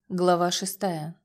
Глава 6.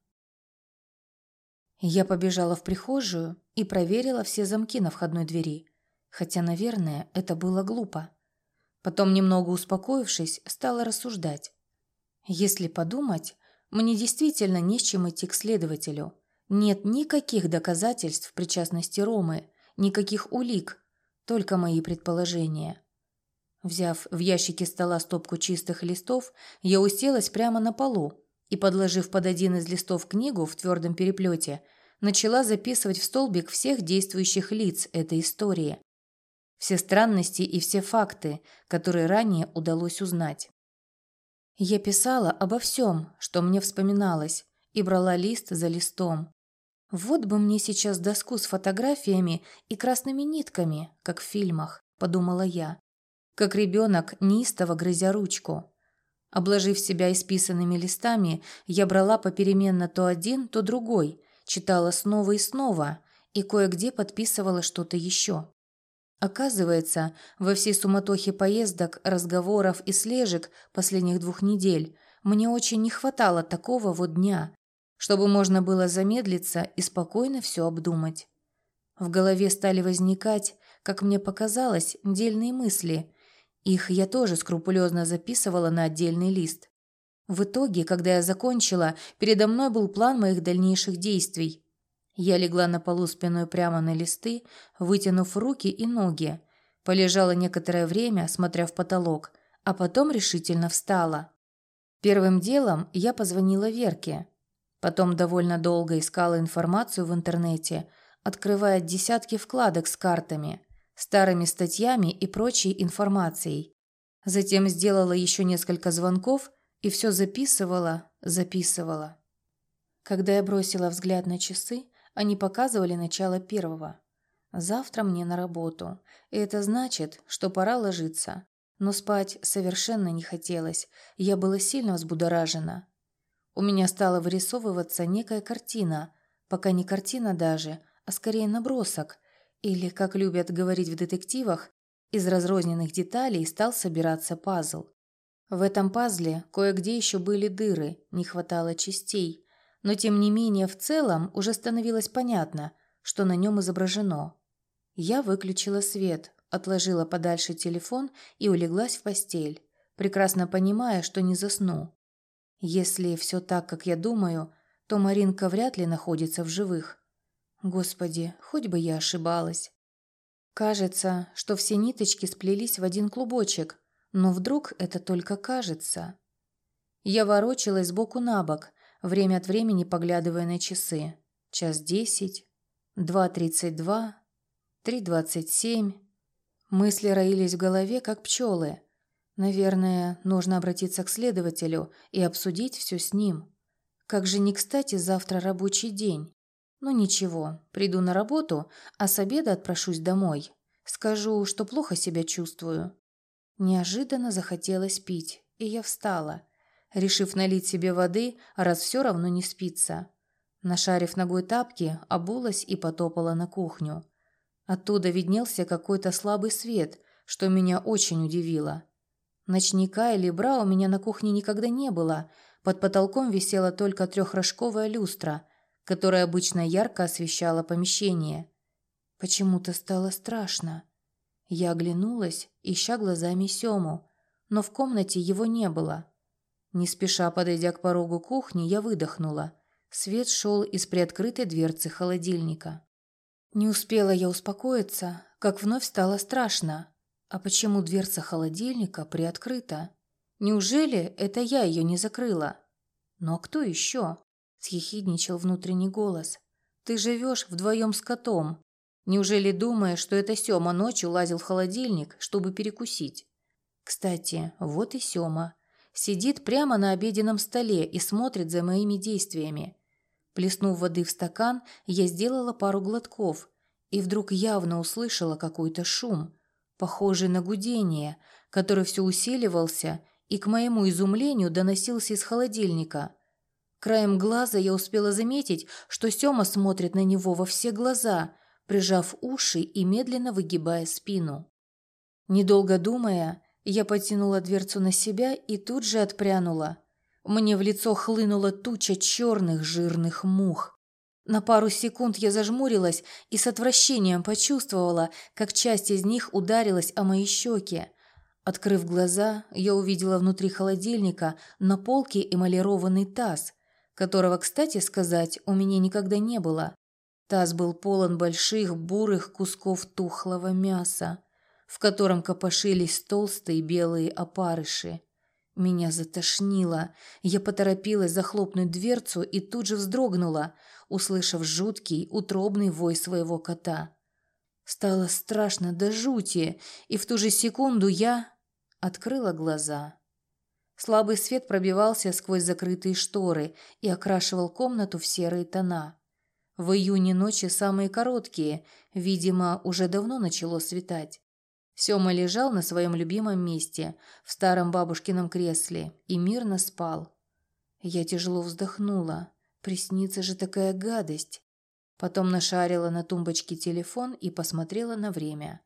Я побежала в прихожую и проверила все замки на входной двери, хотя, наверное, это было глупо. Потом, немного успокоившись, стала рассуждать. Если подумать, мне действительно не с чем идти к следователю. Нет никаких доказательств причастности Ромы, никаких улик, только мои предположения. Взяв в ящике стола стопку чистых листов, я уселась прямо на полу и, подложив под один из листов книгу в твердом переплете, начала записывать в столбик всех действующих лиц этой истории, все странности и все факты, которые ранее удалось узнать. Я писала обо всем, что мне вспоминалось, и брала лист за листом. Вот бы мне сейчас доску с фотографиями и красными нитками, как в фильмах, подумала я, как ребенок, неистово грызя ручку. Обложив себя исписанными листами, я брала попеременно то один, то другой, читала снова и снова и кое-где подписывала что-то еще. Оказывается, во всей суматохе поездок, разговоров и слежек последних 2 недель мне очень не хватало такого вот дня, чтобы можно было замедлиться и спокойно все обдумать. В голове стали возникать, как мне показалось, дельные мысли. Их я тоже скрупулезно записывала на отдельный лист. В итоге, когда я закончила, передо мной был план моих дальнейших действий. Я легла на полу спиной прямо на листы, вытянув руки и ноги. Полежала некоторое время, смотря в потолок, а потом решительно встала. Первым делом я позвонила Верке. Потом довольно долго искала информацию в интернете, открывая десятки вкладок с картами, старыми статьями и прочей информацией. Затем сделала еще несколько звонков и все записывала. Когда я бросила взгляд на часы, они показывали начало 1. Завтра мне на работу, и это значит, что пора ложиться. Но спать совершенно не хотелось, я была сильно взбудоражена. У меня стала вырисовываться некая картина, пока не картина даже, а скорее набросок, или, как любят говорить в детективах, из разрозненных деталей стал собираться пазл. В этом пазле кое-где еще были дыры, не хватало частей, но тем не менее в целом уже становилось понятно, что на нем изображено. Я выключила свет, отложила подальше телефон и улеглась в постель, прекрасно понимая, что не засну. Если все так, как я думаю, то Маринка вряд ли находится в живых. Господи, хоть бы я ошибалась. Кажется, что все ниточки сплелись в один клубочек, но вдруг это только кажется. Я ворочалась сбоку на бок, время от времени поглядывая на часы. 1:10, 2:32, 3:27. Мысли роились в голове, как пчелы. Наверное, нужно обратиться к следователю и обсудить все с ним. Как же не кстати завтра рабочий день. Ну ничего, приду на работу, а с обеда отпрошусь домой. Скажу, что плохо себя чувствую. Неожиданно захотелось пить, и я встала, решив налить себе воды, раз все равно не спится. Нашарив ногой тапки, обулась и потопала на кухню. Оттуда виднелся какой-то слабый свет, что меня очень удивило. Ночника или бра у меня на кухне никогда не было. Под потолком висела только 3-рожковая люстра, которая обычно ярко освещала помещение. Почему-то стало страшно. Я оглянулась, ища глазами Сему, но в комнате его не было. Не спеша подойдя к порогу кухни, я выдохнула. Свет шел из приоткрытой дверцы холодильника. Не успела я успокоиться, как вновь стало страшно. А почему дверца холодильника приоткрыта? Неужели это я ее не закрыла? Но кто еще? Съехидничал внутренний голос. Ты живешь вдвоем с котом. Неужели думаешь, что это Сема ночью лазил в холодильник, чтобы перекусить? Кстати, вот и Сема. Сидит прямо на обеденном столе и смотрит за моими действиями. Плеснув воды в стакан, я сделала пару глотков и вдруг явно услышала какой-то шум, похожий на гудение, который все усиливался и, к моему изумлению, доносился из холодильника. Краем глаза я успела заметить, что Сема смотрит на него во все глаза, прижав уши и медленно выгибая спину. Недолго думая, я потянула дверцу на себя и тут же отпрянула. Мне в лицо хлынула туча черных жирных мух. На пару секунд я зажмурилась и с отвращением почувствовала, как часть из них ударилась о мои щеки. Открыв глаза, я увидела внутри холодильника на полке эмалированный таз, которого, кстати сказать, у меня никогда не было. Таз был полон больших бурых кусков тухлого мяса, в котором копошились толстые белые опарыши. Меня затошнило. Я поторопилась захлопнуть дверцу и тут же вздрогнула, услышав жуткий, утробный вой своего кота. Стало страшно до жути, и в ту же секунду я открыла глаза. Слабый свет пробивался сквозь закрытые шторы и окрашивал комнату в серые тона. В июне ночи самые короткие, видимо, уже давно начало светать. Сёма лежал на своем любимом месте, в старом бабушкином кресле, и мирно спал. Я тяжело вздохнула. Приснится же такая гадость. Потом нашарила на тумбочке телефон и посмотрела на время.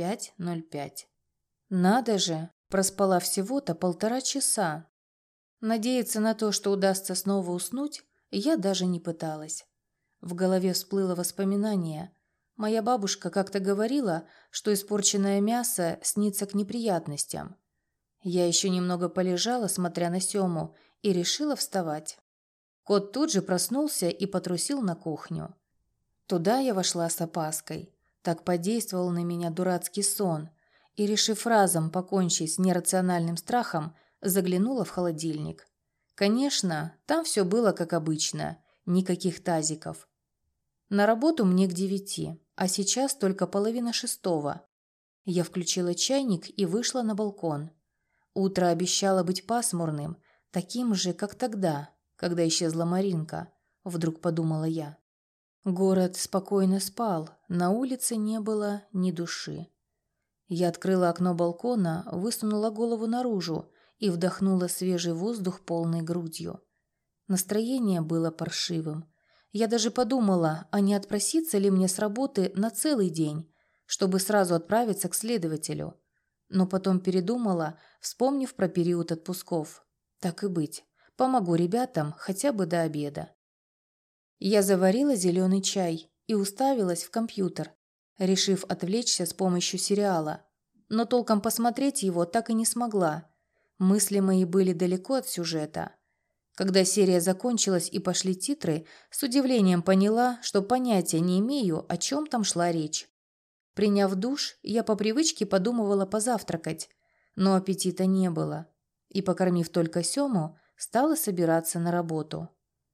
5:05. Надо же, проспала всего-то 1,5 часа. Надеяться на то, что удастся снова уснуть, я даже не пыталась. В голове всплыло воспоминание. Моя бабушка как-то говорила, что испорченное мясо снится к неприятностям. Я еще немного полежала, смотря на Сему, и решила вставать. Кот тут же проснулся и потрусил на кухню. Туда я вошла с опаской. Так подействовал на меня дурацкий сон. И, решив разом покончить с нерациональным страхом, заглянула в холодильник. Конечно, там все было как обычно, никаких тазиков. На работу мне к 9, а сейчас только 5:30. Я включила чайник и вышла на балкон. Утро обещало быть пасмурным, таким же, как тогда, когда исчезла Маринка, вдруг подумала я. Город спокойно спал, на улице не было ни души. Я открыла окно балкона, высунула голову наружу и вдохнула свежий воздух полной грудью. Настроение было паршивым. Я даже подумала, а не отпроситься ли мне с работы на целый день, чтобы сразу отправиться к следователю. Но потом передумала, вспомнив про период отпусков. Так и быть, помогу ребятам хотя бы до обеда. Я заварила зеленый чай и уставилась в компьютер, решив отвлечься с помощью сериала. Но толком посмотреть его так и не смогла. Мысли мои были далеко от сюжета. Когда серия закончилась и пошли титры, с удивлением поняла, что понятия не имею, о чем там шла речь. Приняв душ, я по привычке подумывала позавтракать, но аппетита не было. И, покормив только Сему, стала собираться на работу.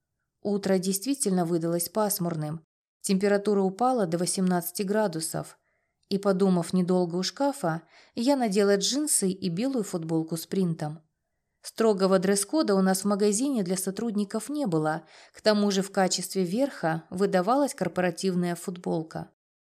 Утро действительно выдалось пасмурным. Температура упала до 18 градусов. И, подумав недолго у шкафа, я надела джинсы и белую футболку с принтом. Строгого дресс-кода у нас в магазине для сотрудников не было, к тому же в качестве верха выдавалась корпоративная футболка.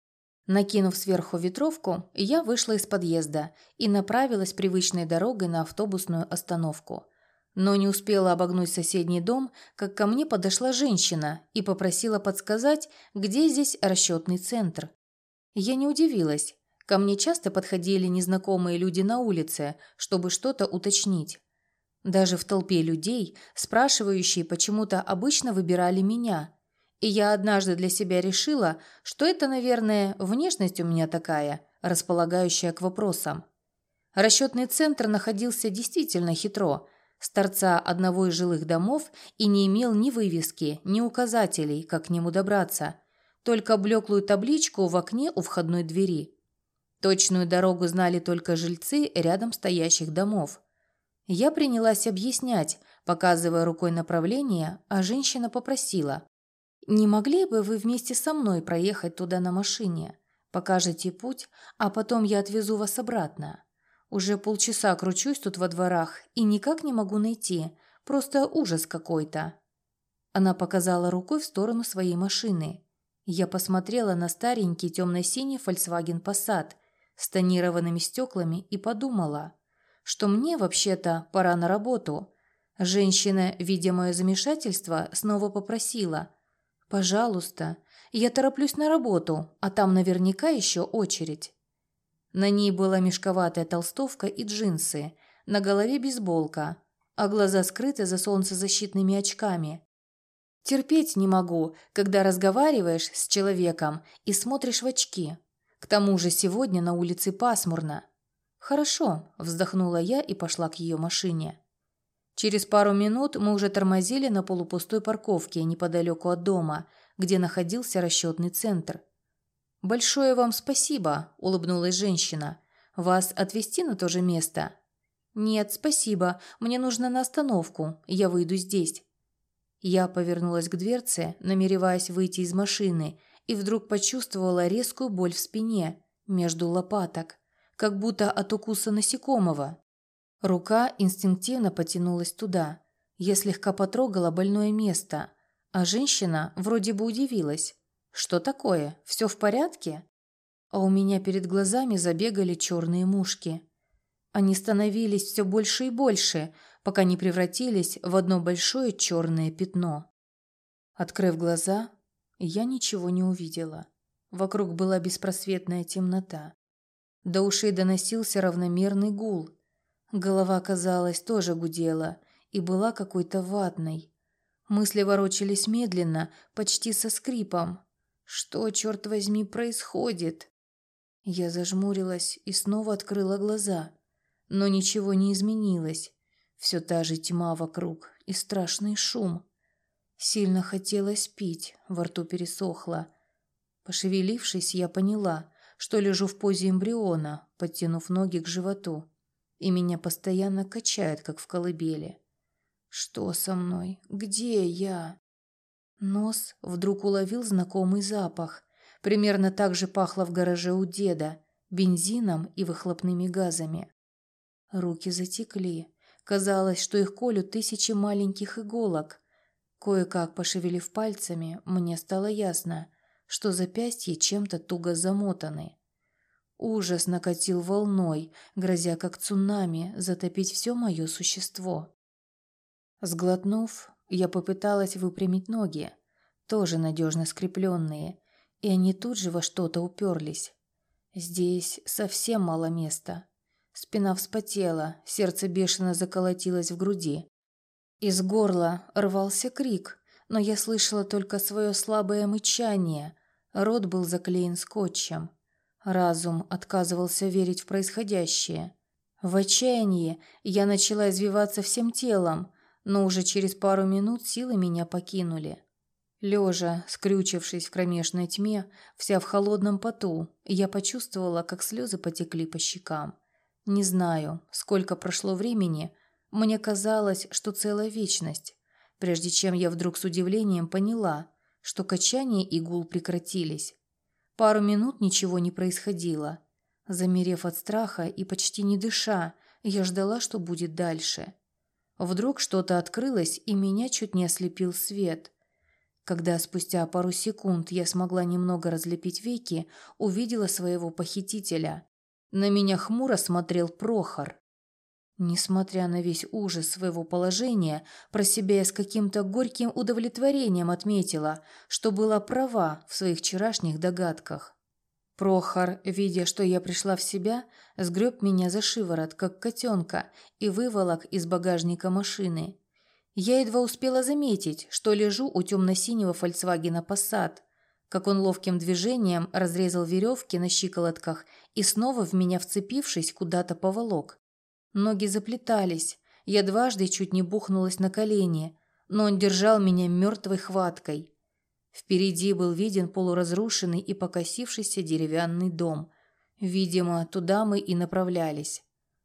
Накинув сверху ветровку, я вышла из подъезда и направилась привычной дорогой на автобусную остановку. Но не успела обогнуть соседний дом, как ко мне подошла женщина и попросила подсказать, где здесь расчетный центр. Я не удивилась. Ко мне часто подходили незнакомые люди на улице, чтобы что-то уточнить. Даже в толпе людей, спрашивающие почему-то обычно выбирали меня. И я однажды для себя решила, что это, наверное, внешность у меня такая, располагающая к вопросам. Расчетный центр находился действительно хитро, с торца одного из жилых домов и не имел ни вывески, ни указателей, как к нему добраться, только блеклую табличку в окне у входной двери. Точную дорогу знали только жильцы рядом стоящих домов. Я принялась объяснять, показывая рукой направление, а женщина попросила: «Не могли бы вы вместе со мной проехать туда на машине? Покажете путь, а потом я отвезу вас обратно. Уже полчаса кручусь тут во дворах и никак не могу найти, просто ужас какой-то». Она показала рукой в сторону своей машины. Я посмотрела на старенький темно-синий Volkswagen Passat с тонированными стеклами и подумала, что мне вообще-то пора на работу. Женщина, видя мое замешательство, снова попросила: «Пожалуйста, я тороплюсь на работу, а там наверняка еще очередь». На ней была мешковатая толстовка и джинсы, на голове бейсболка, а глаза скрыты за солнцезащитными очками. Терпеть не могу, когда разговариваешь с человеком и смотришь в очки. К тому же сегодня на улице пасмурно. «Хорошо», – вздохнула я и пошла к ее машине. Через пару минут мы уже тормозили на полупустой парковке неподалеку от дома, где находился расчетный центр. «Большое вам спасибо», – улыбнулась женщина. «Вас отвезти на то же место?» «Нет, спасибо. Мне нужно на остановку. Я выйду здесь». Я повернулась к дверце, намереваясь выйти из машины, и вдруг почувствовала резкую боль в спине, между лопаток, как будто от укуса насекомого. Рука инстинктивно потянулась туда. Я слегка потрогала больное место, а женщина вроде бы удивилась. «Что такое? Все в порядке?» А у меня перед глазами забегали черные мушки. Они становились все больше и больше, пока не превратились в одно большое черное пятно. Открыв глаза, я ничего не увидела. Вокруг была беспросветная темнота. До ушей доносился равномерный гул. Голова, казалось, тоже гудела и была какой-то ватной. Мысли ворочались медленно, почти со скрипом. Что, черт возьми, происходит? Я зажмурилась и снова открыла глаза. Но ничего не изменилось. Все та же тьма вокруг и страшный шум. Сильно хотелось пить, во рту пересохло. Пошевелившись, я поняла, что лежу в позе эмбриона, подтянув ноги к животу, и меня постоянно качает, как в колыбели. Что со мной? Где я? Нос вдруг уловил знакомый запах. Примерно так же пахло в гараже у деда, бензином и выхлопными газами. Руки затекли. Казалось, что их колют тысячи маленьких иголок. Кое-как пошевелив пальцами, мне стало ясно, что запястья чем-то туго замотаны. Ужас накатил волной, грозя как цунами затопить все мое существо. Сглотнув, я попыталась выпрямить ноги, тоже надежно скрепленные, и они тут же во что-то уперлись. Здесь совсем мало места. Спина вспотела, сердце бешено заколотилось в груди. Из горла рвался крик, но я слышала только свое слабое мычание. Рот был заклеен скотчем. Разум отказывался верить в происходящее. В отчаянии я начала извиваться всем телом, но уже через пару минут силы меня покинули. Лежа, скрючившись в кромешной тьме, вся в холодном поту, я почувствовала, как слезы потекли по щекам. Не знаю, сколько прошло времени, мне казалось, что целая вечность, прежде чем я вдруг с удивлением поняла, что качание и гул прекратились. Пару минут ничего не происходило. Замерев от страха и почти не дыша, я ждала, что будет дальше. Вдруг что-то открылось, и меня чуть не ослепил свет. Когда спустя пару секунд я смогла немного разлепить веки, увидела своего похитителя. На меня хмуро смотрел Прохор. Несмотря на весь ужас своего положения, про себя я с каким-то горьким удовлетворением отметила, что была права в своих вчерашних догадках. Прохор, видя, что я пришла в себя, сгреб меня за шиворот, как котенка, и выволок из багажника машины. Я едва успела заметить, что лежу у темно-синего Volkswagen Passat, как он ловким движением разрезал веревки на щиколотках и снова в меня вцепившись куда-то поволок. Ноги заплетались, я дважды чуть не бухнулась на колени, но он держал меня мертвой хваткой. Впереди был виден полуразрушенный и покосившийся деревянный дом. Видимо, туда мы и направлялись.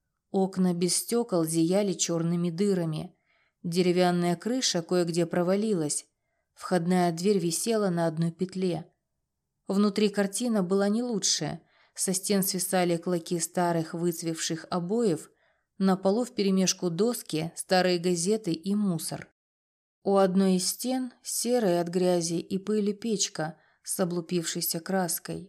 Окна без стекол зияли черными дырами. Деревянная крыша кое-где провалилась. Входная дверь висела на одной петле. Внутри картина была не лучше. Со стен свисали клоки старых выцвевших обоев, на полу вперемешку доски, старые газеты и мусор. У одной из стен серая от грязи и пыли печка с облупившейся краской.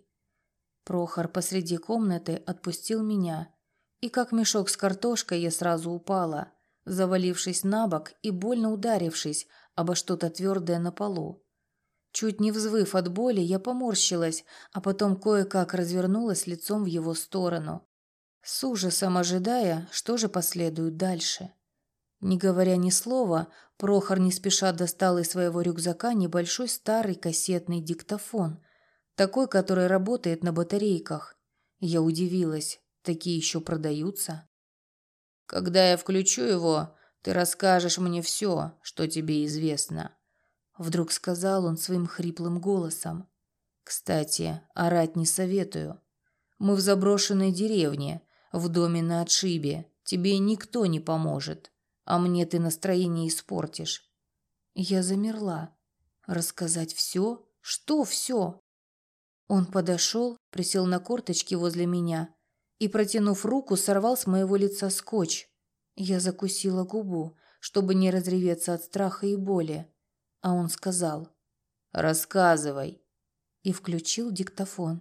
Прохор посреди комнаты отпустил меня, и как мешок с картошкой я сразу упала, завалившись на бок и больно ударившись обо что-то твердое на полу. Чуть не взвыв от боли, я поморщилась, а потом кое-как развернулась лицом в его сторону, с ужасом ожидая, что же последует дальше. Не говоря ни слова, Прохор не спеша достал из своего рюкзака небольшой старый кассетный диктофон, такой, который работает на батарейках. Я удивилась, такие еще продаются? «Когда я включу его, ты расскажешь мне все, что тебе известно», — вдруг сказал он своим хриплым голосом. «Кстати, орать не советую. Мы в заброшенной деревне, в доме на отшибе. Тебе никто не поможет, а мне ты настроение испортишь». Я замерла. Рассказать все? Что все? Он подошел, присел на корточки возле меня и, протянув руку, сорвал с моего лица скотч. Я закусила губу, чтобы не разреветься от страха и боли, а он сказал: «Рассказывай», и включил диктофон.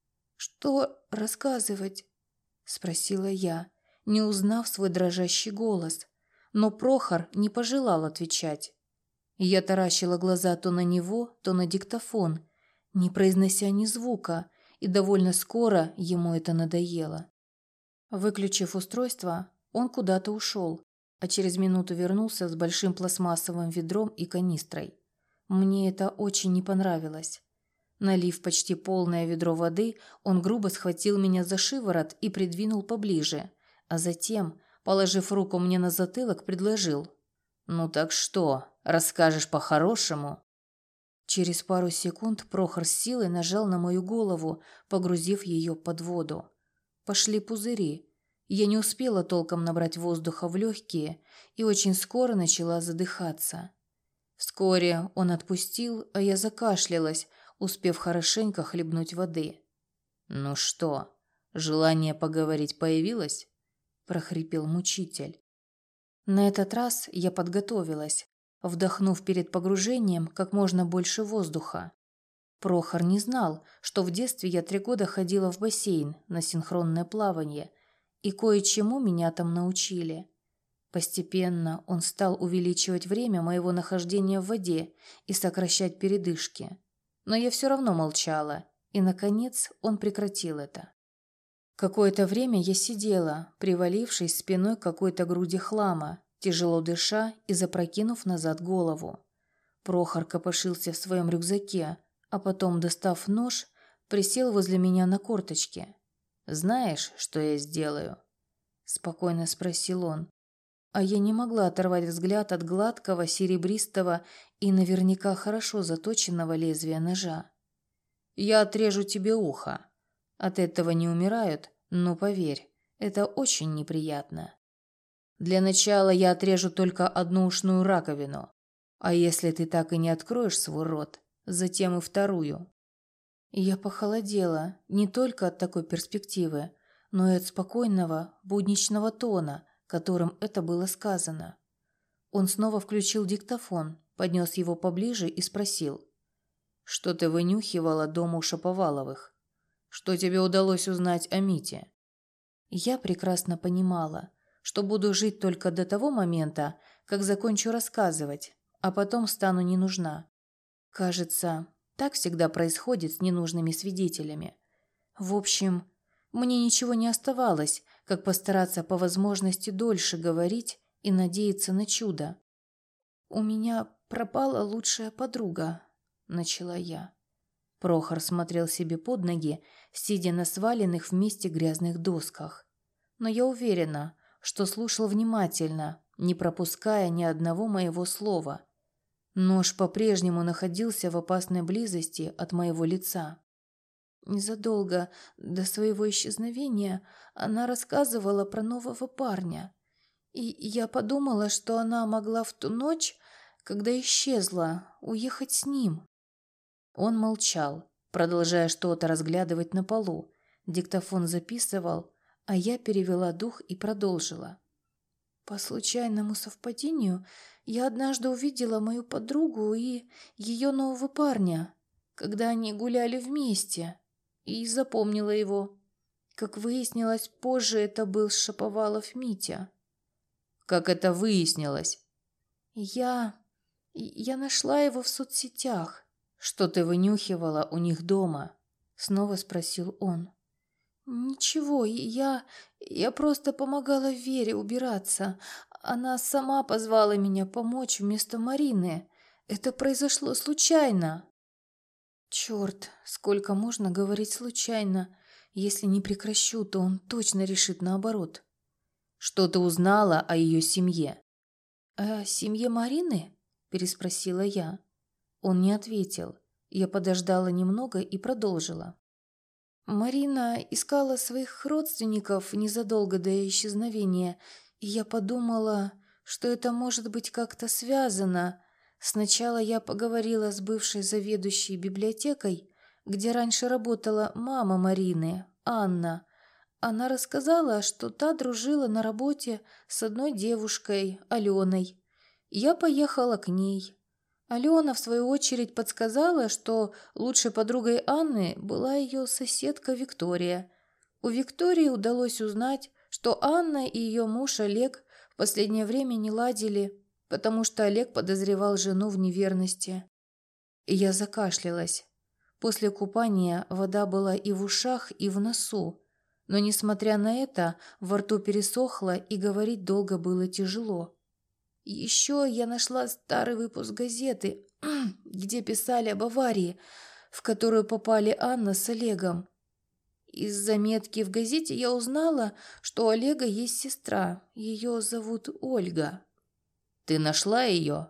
«Что рассказывать?» — спросила я, не узнав свой дрожащий голос, но Прохор не пожелал отвечать. Я таращила глаза то на него, то на диктофон, не произнося ни звука, и довольно скоро ему это надоело. Выключив устройство, он куда-то ушел, а через минуту вернулся с большим пластмассовым ведром и канистрой. Мне это очень не понравилось. Налив почти полное ведро воды, он грубо схватил меня за шиворот и придвинул поближе, а затем, положив руку мне на затылок, предложил: «Ну так что, расскажешь по-хорошему?» Через пару секунд Прохор с силой нажал на мою голову, погрузив ее под воду. Пошли пузыри. Я не успела толком набрать воздуха в легкие и очень скоро начала задыхаться. Вскоре он отпустил, а я закашлялась, успев хорошенько хлебнуть воды. «Ну что, желание поговорить появилось?» – прохрипел мучитель. На этот раз я подготовилась, вдохнув перед погружением как можно больше воздуха. Прохор не знал, что в детстве я 3 года ходила в бассейн на синхронное плавание, и кое-чему меня там научили. Постепенно он стал увеличивать время моего нахождения в воде и сокращать передышки. Но я все равно молчала, и, наконец, он прекратил это. Какое-то время я сидела, привалившись спиной к какой-то груди хлама, тяжело дыша и запрокинув назад голову. Прохор копошился в своем рюкзаке, а потом, достав нож, присел возле меня на корточки. «Знаешь, что я сделаю?» – спокойно спросил он. А я не могла оторвать взгляд от гладкого, серебристого и наверняка хорошо заточенного лезвия ножа. «Я отрежу тебе ухо. От этого не умирают, но поверь, это очень неприятно. Для начала я отрежу только одну ушную раковину, а если ты так и не откроешь свой рот, затем и вторую». Я похолодела не только от такой перспективы, но и от спокойного, будничного тона, которым это было сказано. Он снова включил диктофон, поднес его поближе и спросил: «Что ты вынюхивала дома у Шаповаловых? Что тебе удалось узнать о Мите?» Я прекрасно понимала, что буду жить только до того момента, как закончу рассказывать, а потом стану не нужна. Кажется, так всегда происходит с ненужными свидетелями. В общем, мне ничего не оставалось, как постараться по возможности дольше говорить и надеяться на чудо. «У меня пропала лучшая подруга», — начала я. Прохор смотрел себе под ноги, сидя на сваленных вместе грязных досках. Но я уверена, что слушал внимательно, не пропуская ни одного моего слова. Нож по-прежнему находился в опасной близости от моего лица. Незадолго до своего исчезновения она рассказывала про нового парня. И я подумала, что она могла в ту ночь, когда исчезла, уехать с ним. Он молчал, продолжая что-то разглядывать на полу. Диктофон записывал, а я перевела дух и продолжила. По случайному совпадению я однажды увидела мою подругу и ее нового парня, когда они гуляли вместе, и запомнила его. Как выяснилось, позже это был Шаповалов Митя. «Как это выяснилось?» Я нашла его в соцсетях». «Что ты вынюхивала у них дома?» Снова спросил он. «Ничего, я просто помогала Вере убираться. Она сама позвала меня помочь вместо Марины. Это произошло случайно. Черт, сколько можно говорить случайно? Если не прекращу, то он точно решит наоборот. Что ты узнала о ее семье? «О семье Марины?» – переспросила я. Он не ответил. Я подождала немного и продолжила. Марина искала своих родственников незадолго до исчезновения, и я подумала, что это может быть как-то связано. Сначала я поговорила с бывшей заведующей библиотекой, где раньше работала мама Марины, Анна. Она рассказала, что та дружила на работе с одной девушкой, Аленой. Я поехала к ней. Алена, в свою очередь, подсказала, что лучшей подругой Анны была ее соседка Виктория. У Виктории удалось узнать, что Анна и ее муж Олег в последнее время не ладили, потому что Олег подозревал жену в неверности. И я закашлялась. После купания вода была и в ушах, и в носу. Но, несмотря на это, во рту пересохло, и говорить долго было тяжело. Еще я нашла старый выпуск газеты, где писали об аварии, в которую попали Анна с Олегом. Из заметки в газете я узнала, что у Олега есть сестра. Ее зовут Ольга. Ты нашла ее?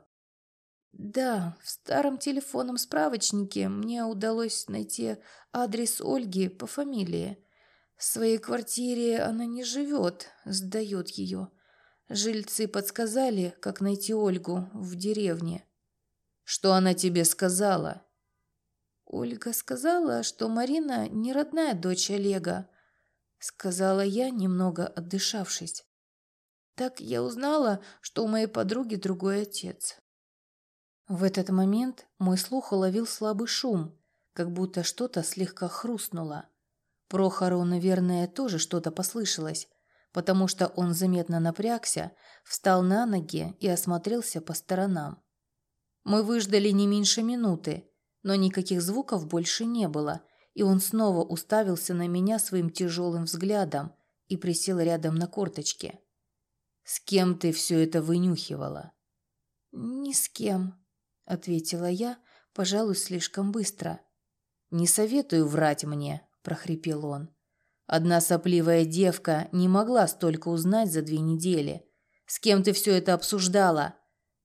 Да, в старом телефонном справочнике мне удалось найти адрес Ольги по фамилии. В своей квартире она не живет, сдает ее. Жильцы подсказали, как найти Ольгу в деревне. Что она тебе сказала? Ольга сказала, что Марина не родная дочь Олега. Сказала я, немного отдышавшись. Так я узнала, что у моей подруги другой отец. В этот момент мой слух уловил слабый шум, как будто что-то слегка хрустнуло. Прохору, наверное, тоже что-то послышалось, потому что он заметно напрягся, встал на ноги и осмотрелся по сторонам. Мы выждали не меньше минуты, но никаких звуков больше не было, и он снова уставился на меня своим тяжелым взглядом и присел рядом на корточки. «С кем ты все это вынюхивала?» «Ни с кем», — ответила я, пожалуй, слишком быстро. «Не советую врать мне», — прохрипел он. «Одна сопливая девка не могла столько узнать за 2 недели. С кем ты все это обсуждала?»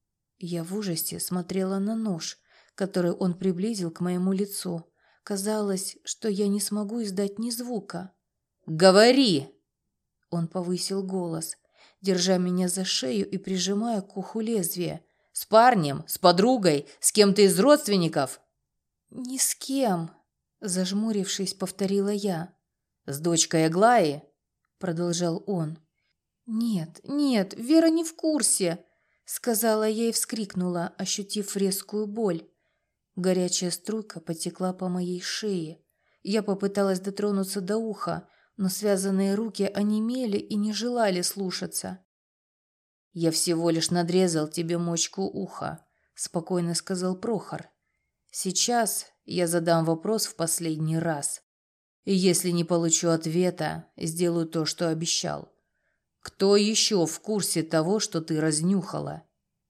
Я в ужасе смотрела на нож, который он приблизил к моему лицу. Казалось, что я не смогу издать ни звука. «Говори!» Он повысил голос, держа меня за шею и прижимая к уху лезвие. «С парнем? С подругой? С кем-то из родственников?» «Ни с кем», — зажмурившись, повторила я. «С дочкой Аглаи?» — продолжал он. «Нет, нет, Вера не в курсе», — сказала я и вскрикнула, ощутив резкую боль. Горячая струйка потекла по моей шее. Я попыталась дотронуться до уха, но связанные руки онемели и не желали слушаться. «Я всего лишь надрезал тебе мочку уха», — спокойно сказал Прохор. «Сейчас я задам вопрос в последний раз. И если не получу ответа, сделаю то, что обещал. Кто еще в курсе того, что ты разнюхала?»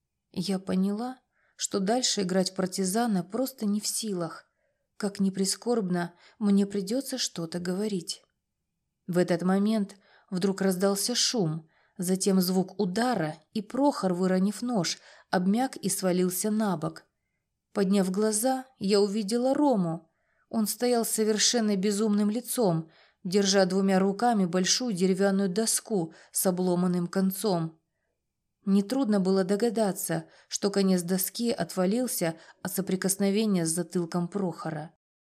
Я поняла, что дальше играть в партизана просто не в силах. Как ни прискорбно, мне придется что-то говорить. В этот момент вдруг раздался шум, затем звук удара, и Прохор, выронив нож, обмяк и свалился на бок. Подняв глаза, я увидела Рому. Он стоял с совершенно безумным лицом, держа 2 руками большую деревянную доску с обломанным концом. Нетрудно было догадаться, что конец доски отвалился от соприкосновения с затылком Прохора.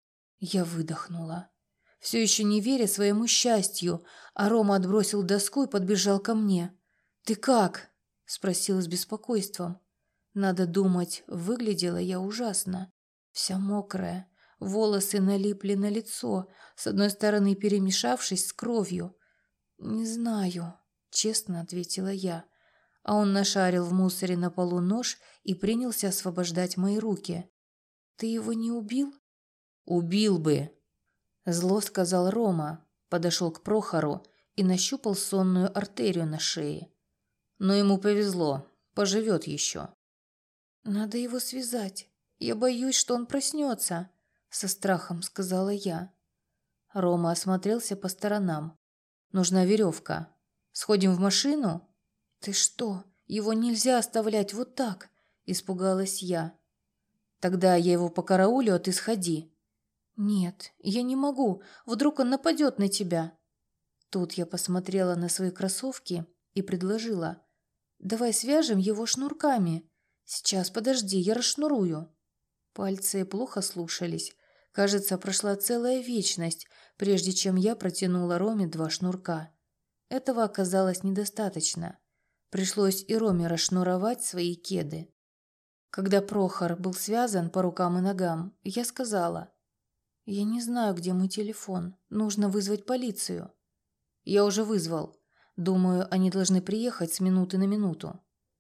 Я выдохнула, все еще не веря своему счастью, а Рома отбросил доску и подбежал ко мне. «Ты как?» – спросил с беспокойством. Надо думать, выглядела я ужасно. Вся мокрая, волосы налипли на лицо, с одной стороны перемешавшись с кровью. «Не знаю», – честно ответила я. А он нашарил в мусоре на полу нож и принялся освобождать мои руки. «Ты его не убил?» «Убил бы», — зло сказал Рома, подошел к Прохору и нащупал сонную артерию на шее. Но ему повезло, поживет еще. «Надо его связать. Я боюсь, что он проснется», — со страхом сказала я. Рома осмотрелся по сторонам. «Нужна веревка. Сходим в машину?» «Ты что? Его нельзя оставлять вот так», — испугалась я. «Тогда я его покараулю, а ты сходи». «Нет, я не могу. Вдруг он нападет на тебя». Тут я посмотрела на свои кроссовки и предложила: «Давай свяжем его шнурками. Сейчас, подожди, я расшнурую». Пальцы плохо слушались. Кажется, прошла целая вечность, прежде чем я протянула Роме 2 шнурка. Этого оказалось недостаточно. Пришлось и Роме расшнуровать свои кеды. Когда Прохор был связан по рукам и ногам, я сказала: «Я не знаю, где мой телефон. Нужно вызвать полицию». «Я уже вызвал. Думаю, они должны приехать с минуты на минуту».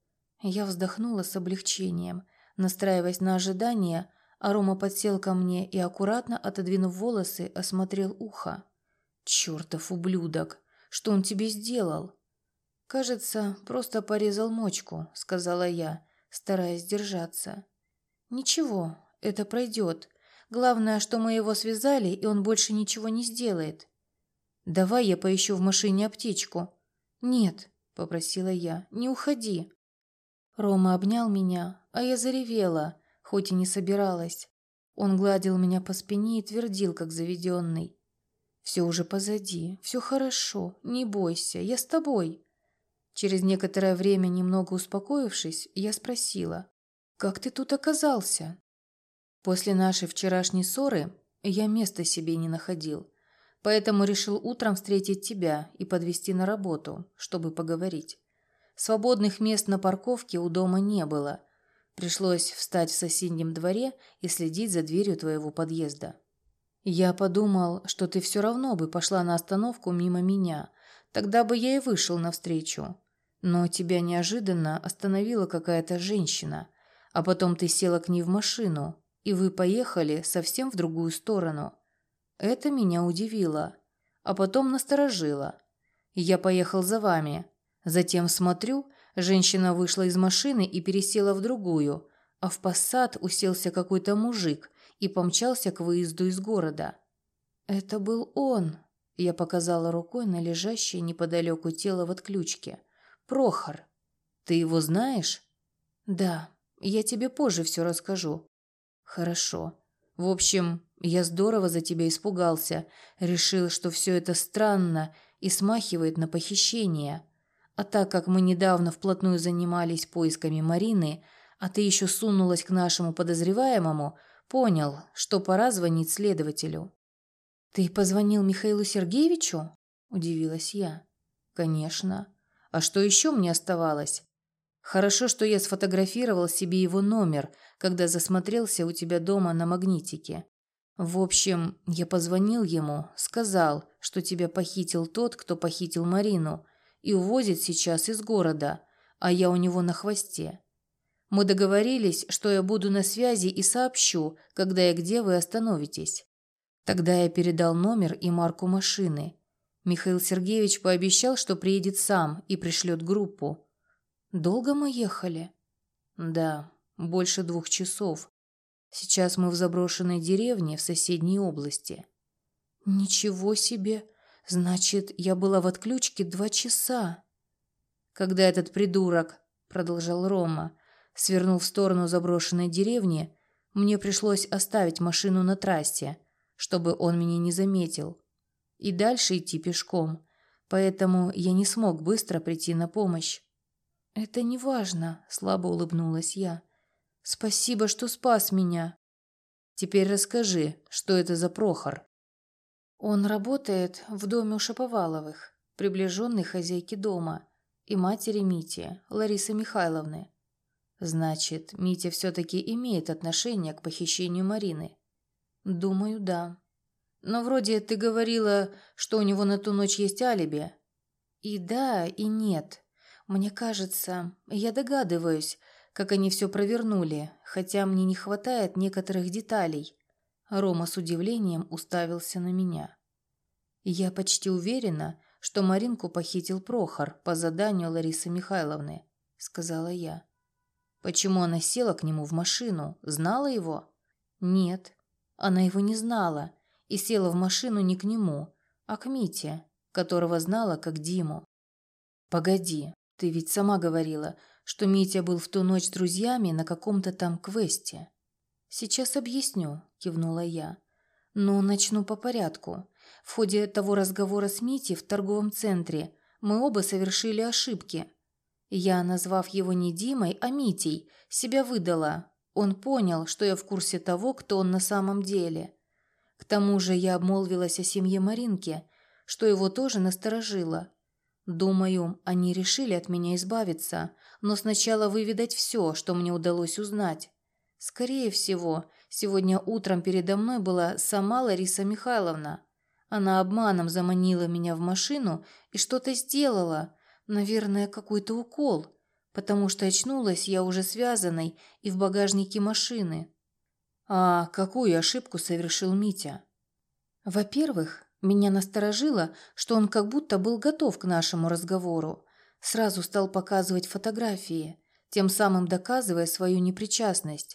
Я вздохнула с облегчением, настраиваясь на ожидание, а Рома подсел ко мне и, аккуратно отодвинув волосы, осмотрел ухо. «Чертов ублюдок! Что он тебе сделал?» «Кажется, просто порезал мочку», — сказала я, стараясь держаться. «Ничего, это пройдет. Главное, что мы его связали, и он больше ничего не сделает». «Давай я поищу в машине аптечку». «Нет», — попросила я, — «не уходи». Рома обнял меня, а я заревела, хоть и не собиралась. Он гладил меня по спине и твердил, как заведенный: «Все уже позади, все хорошо, не бойся, я с тобой». Через некоторое время, немного успокоившись, я спросила: «Как ты тут оказался?» После нашей вчерашней ссоры я места себе не находил, поэтому решил утром встретить тебя и подвезти на работу, чтобы поговорить. Свободных мест на парковке у дома не было. Пришлось встать в соседнем дворе и следить за дверью твоего подъезда. Я подумал, что ты все равно бы пошла на остановку мимо меня, тогда бы я и вышел навстречу. Но тебя неожиданно остановила какая-то женщина, а потом ты села к ней в машину, и вы поехали совсем в другую сторону. Это меня удивило, а потом насторожило. Я поехал за вами. Затем смотрю, женщина вышла из машины и пересела в другую, а в Passat уселся какой-то мужик и помчался к выезду из города. «Это был он», — я показала рукой на лежащее неподалеку тело в отключке. «Прохор. Ты его знаешь?» «Да, я тебе позже все расскажу». «Хорошо. В общем, я здорово за тебя испугался, решил, что все это странно и смахивает на похищение. А так как мы недавно вплотную занимались поисками Марины, а ты еще сунулась к нашему подозреваемому, понял, что пора звонить следователю». «Ты позвонил Михаилу Сергеевичу?» – удивилась я. «Конечно. А что еще мне оставалось? Хорошо, что я сфотографировал себе его номер, когда засмотрелся у тебя дома на магнитике. В общем, я позвонил ему, сказал, что тебя похитил тот, кто похитил Марину, и увозит сейчас из города, а я у него на хвосте. Мы договорились, что я буду на связи и сообщу, когда и где вы остановитесь». Тогда я передал номер и марку машины. Михаил Сергеевич пообещал, что приедет сам и пришлет группу. «Долго мы ехали?» «Да, больше 2 часов. Сейчас мы в заброшенной деревне в соседней области». «Ничего себе! Значит, я была в отключке 2 часа». «Когда этот придурок, — продолжал Рома, — свернул в сторону заброшенной деревни, мне пришлось оставить машину на трассе, чтобы он меня не заметил, и дальше идти пешком, поэтому я не смог быстро прийти на помощь». «Это не важно», — слабо улыбнулась я. «Спасибо, что спас меня». «Теперь расскажи, что это за Прохор?» «Он работает в доме у Шаповаловых, приближенной хозяйки дома, и матери Мити, Ларисы Михайловны». «Значит, Митя все-таки имеет отношение к похищению Марины?» «Думаю, да. Но вроде ты говорила, что у него на ту ночь есть алиби». «И да, и нет. Мне кажется, я догадываюсь, как они все провернули, хотя мне не хватает некоторых деталей». Рома с удивлением уставился на меня. «Я почти уверена, что Маринку похитил Прохор по заданию Ларисы Михайловны, сказала я. Почему она села к нему в машину? Знала его? Нет, она его не знала и села в машину не к нему, а к Мите, которого знала как Диму. Погоди, ты ведь сама говорила, что Митя был в ту ночь с друзьями на каком-то там квесте. Сейчас объясню, кивнула я. Но начну по порядку. В ходе того разговора с Митей в торговом центре мы оба совершили ошибки. Я, назвав его не Димой, а Митей, себя выдала. Он понял, что я в курсе того, кто он на самом деле. К тому же я обмолвилась о семье Маринки, что его тоже насторожило. Думаю, они решили от меня избавиться, но сначала выведать все, что мне удалось узнать. Скорее всего, сегодня утром передо мной была сама Лариса Михайловна. Она обманом заманила меня в машину и что-то сделала, наверное, какой-то укол, потому что очнулась я уже связанной и в багажнике машины. А какую ошибку совершил Митя? Во-первых, меня насторожило, что он как будто был готов к нашему разговору. Сразу стал показывать фотографии, тем самым доказывая свою непричастность.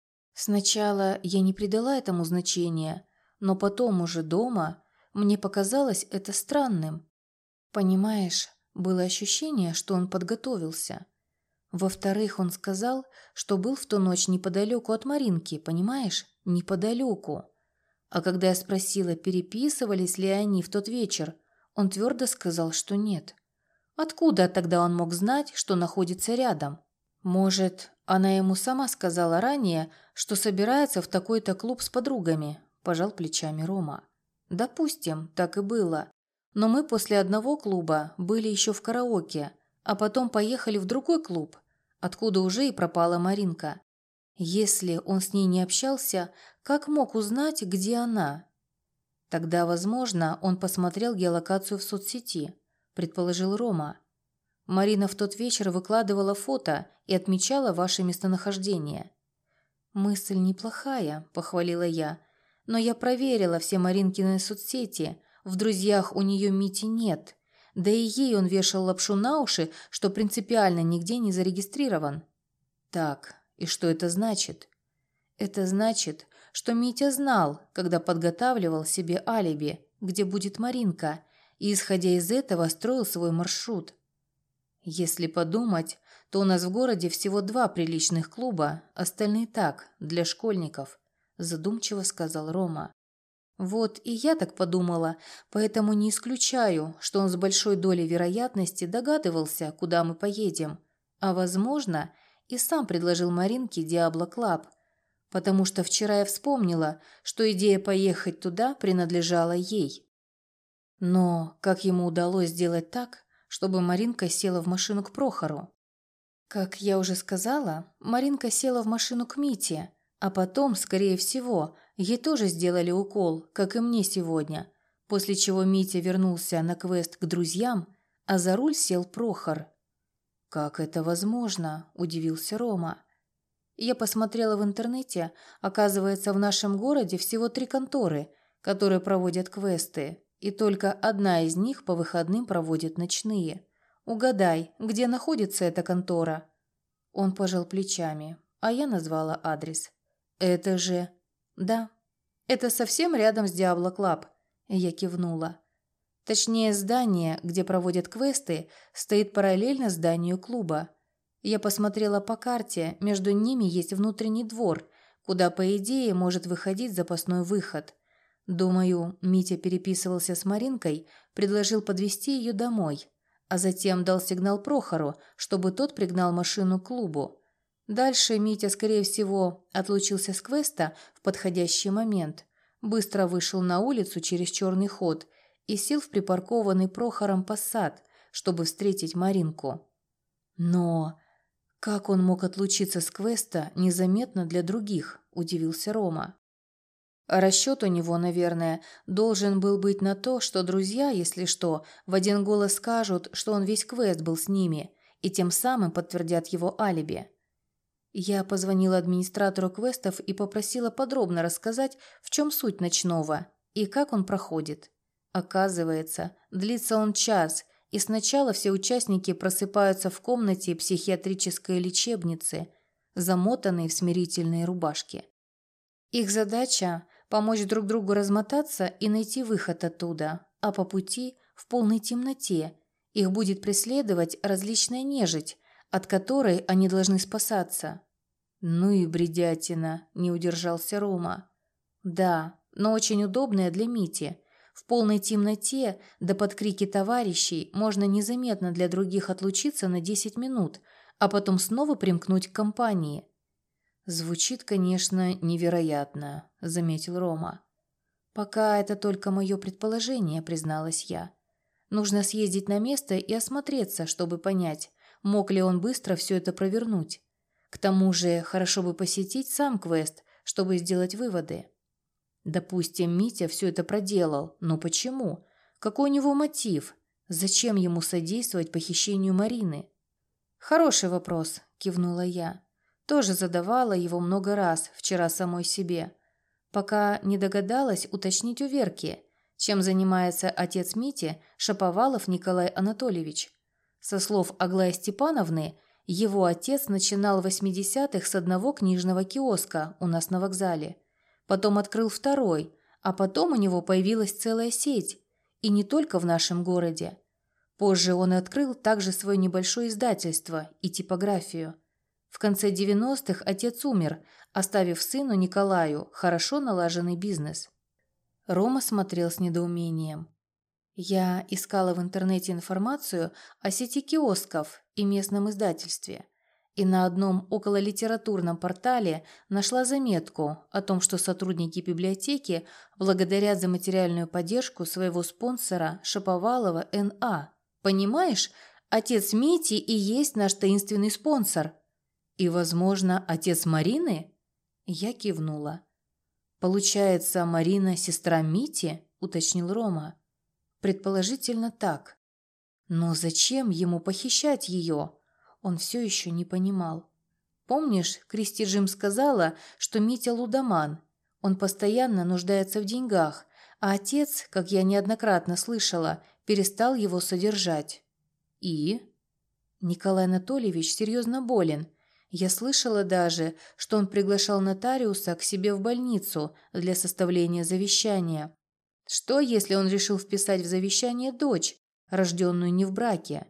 Сначала я не придала этому значения, но потом уже дома мне показалось это странным. Понимаешь, было ощущение, что он подготовился. Во-вторых, он сказал, что был в ту ночь неподалеку от Маринки, понимаешь? Неподалеку. А когда я спросила, переписывались ли они в тот вечер, он твердо сказал, что нет. Откуда тогда он мог знать, что находится рядом? Может, она ему сама сказала ранее, что собирается в такой-то клуб с подругами, пожал плечами Рома. Допустим, так и было. Но мы после одного клуба были еще в караоке, а потом поехали в другой клуб, откуда уже и пропала Маринка. Если он с ней не общался, как мог узнать, где она? Тогда, возможно, он посмотрел геолокацию в соцсети, предположил Рома. Марина в тот вечер выкладывала фото и отмечала ваше местонахождение. Мысль неплохая, похвалила я, но я проверила все Маринкины соцсети, в друзьях у нее Мити нет, да и ей он вешал лапшу на уши, что принципиально нигде не зарегистрирован. Так, и что это значит? Это значит, что Митя знал, когда подготавливал себе алиби, где будет Маринка, и, исходя из этого, строил свой маршрут. Если подумать, то у нас в городе всего 2 приличных клуба, остальные так, для школьников, задумчиво сказал Рома. Вот и я так подумала, поэтому не исключаю, что он с большой долей вероятности догадывался, куда мы поедем, а, возможно, и сам предложил Маринке Диабло Клаб, потому что вчера я вспомнила, что идея поехать туда принадлежала ей. Но как ему удалось сделать так, чтобы Маринка села в машину к Прохору? Как я уже сказала, Маринка села в машину к Мите, а потом, скорее всего, ей тоже сделали укол, как и мне сегодня, после чего Митя вернулся на квест к друзьям, а за руль сел Прохор. «Как это возможно?» – удивился Рома. Я посмотрела в интернете, оказывается, в нашем городе всего 3 конторы, которые проводят квесты, и только одна из них по выходным проводит ночные. Угадай, где находится эта контора?» Он пожал плечами, а я назвала адрес. «Это же...» «Да, это совсем рядом с Диабло Клаб», – я кивнула. Точнее, здание, где проводят квесты, стоит параллельно зданию клуба. Я посмотрела по карте, между ними есть внутренний двор, куда, по идее, может выходить запасной выход. Думаю, Митя переписывался с Маринкой, предложил подвезти ее домой, а затем дал сигнал Прохору, чтобы тот пригнал машину к клубу. Дальше Митя, скорее всего, отлучился с квеста в подходящий момент, быстро вышел на улицу через черный ход и сел в припаркованный Прохором Пассат, чтобы встретить Маринку. Но как он мог отлучиться с квеста незаметно для других, удивился Рома. Расчет у него, наверное, должен был быть на то, что друзья, если что, в один голос скажут, что он весь квест был с ними, и тем самым подтвердят его алиби. Я позвонила администратору квестов и попросила подробно рассказать, в чем суть ночного и как он проходит. Оказывается, длится он час, и сначала все участники просыпаются в комнате психиатрической лечебницы, замотанные в смирительные рубашки. Их задача – помочь друг другу размотаться и найти выход оттуда, а по пути, в полной темноте, их будет преследовать различная нежить, от которой они должны спасаться. «Ну и бредятина», – не удержался Рома. «Да, но очень удобная для Мити. В полной темноте, да под крики товарищей, можно незаметно для других отлучиться на 10 минут, а потом снова примкнуть к компании». «Звучит, конечно, невероятно», – заметил Рома. «Пока это только мое предположение», – призналась я. «Нужно съездить на место и осмотреться, чтобы понять, мог ли он быстро все это провернуть. К тому же, хорошо бы посетить сам квест, чтобы сделать выводы». Допустим, Митя все это проделал, но почему? Какой у него мотив? Зачем ему содействовать похищению Марины? «Хороший вопрос», – кивнула я. Тоже задавала его много раз вчера самой себе, пока не догадалась уточнить у Верки, чем занимается отец Мити, Шаповалов Николай Анатольевич. Со слов Аглаи Степановны, его отец начинал в 80-х с одного книжного киоска у нас на вокзале. Потом открыл второй, а потом у него появилась целая сеть, и не только в нашем городе. Позже он открыл также свое небольшое издательство и типографию. В конце 90-х отец умер, оставив сыну Николаю хорошо налаженный бизнес. Рома смотрел с недоумением. Я искала в интернете информацию о сети киосков и местном издательстве, и на одном окололитературном портале нашла заметку о том, что сотрудники библиотеки благодарят за материальную поддержку своего спонсора Шаповалова Н.А. Понимаешь, отец Мити и есть наш таинственный спонсор. И, возможно, отец Марины? Я кивнула. Получается, Марина сестра Мити, уточнил Рома. Предположительно так. Но зачем ему похищать ее? Он все еще не понимал. Помнишь, Кристи Джим сказала, что Митя лудоман. Он постоянно нуждается в деньгах, а отец, как я неоднократно слышала, перестал его содержать. И? Николай Анатольевич серьезно болен. Я слышала даже, что он приглашал нотариуса к себе в больницу для составления завещания. Что, если он решил вписать в завещание дочь, рожденную не в браке?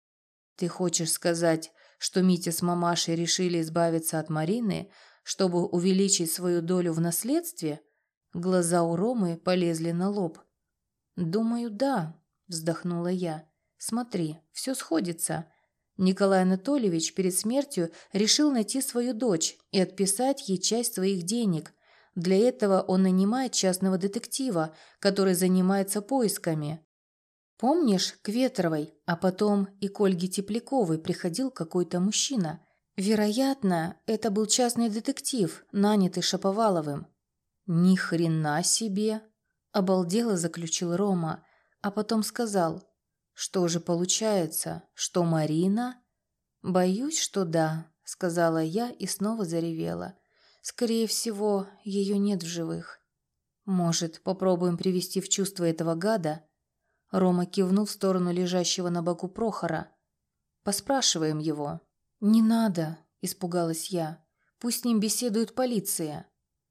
Ты хочешь сказать, что Митя с мамашей решили избавиться от Марины, чтобы увеличить свою долю в наследстве? Глаза у Ромы полезли на лоб. «Думаю, да», – вздохнула я. «Смотри, все сходится. Николай Анатольевич перед смертью решил найти свою дочь и отписать ей часть своих денег. Для этого он нанимает частного детектива, который занимается поисками. Помнишь, к Ветровой, а потом и к Ольге Тепляковой приходил какой-то мужчина. Вероятно, это был частный детектив, нанятый Шаповаловым». «Ни хрена себе!» – обалдело заключил Рома, а потом сказал: «Что же получается, что Марина?» «Боюсь, что да», – сказала я и снова заревела. «Скорее всего, ее нет в живых». «Может, попробуем привести в чувство этого гада?» Рома кивнул в сторону лежащего на боку Прохора. «Поспрашиваем его». «Не надо», – испугалась я. «Пусть с ним беседует полиция».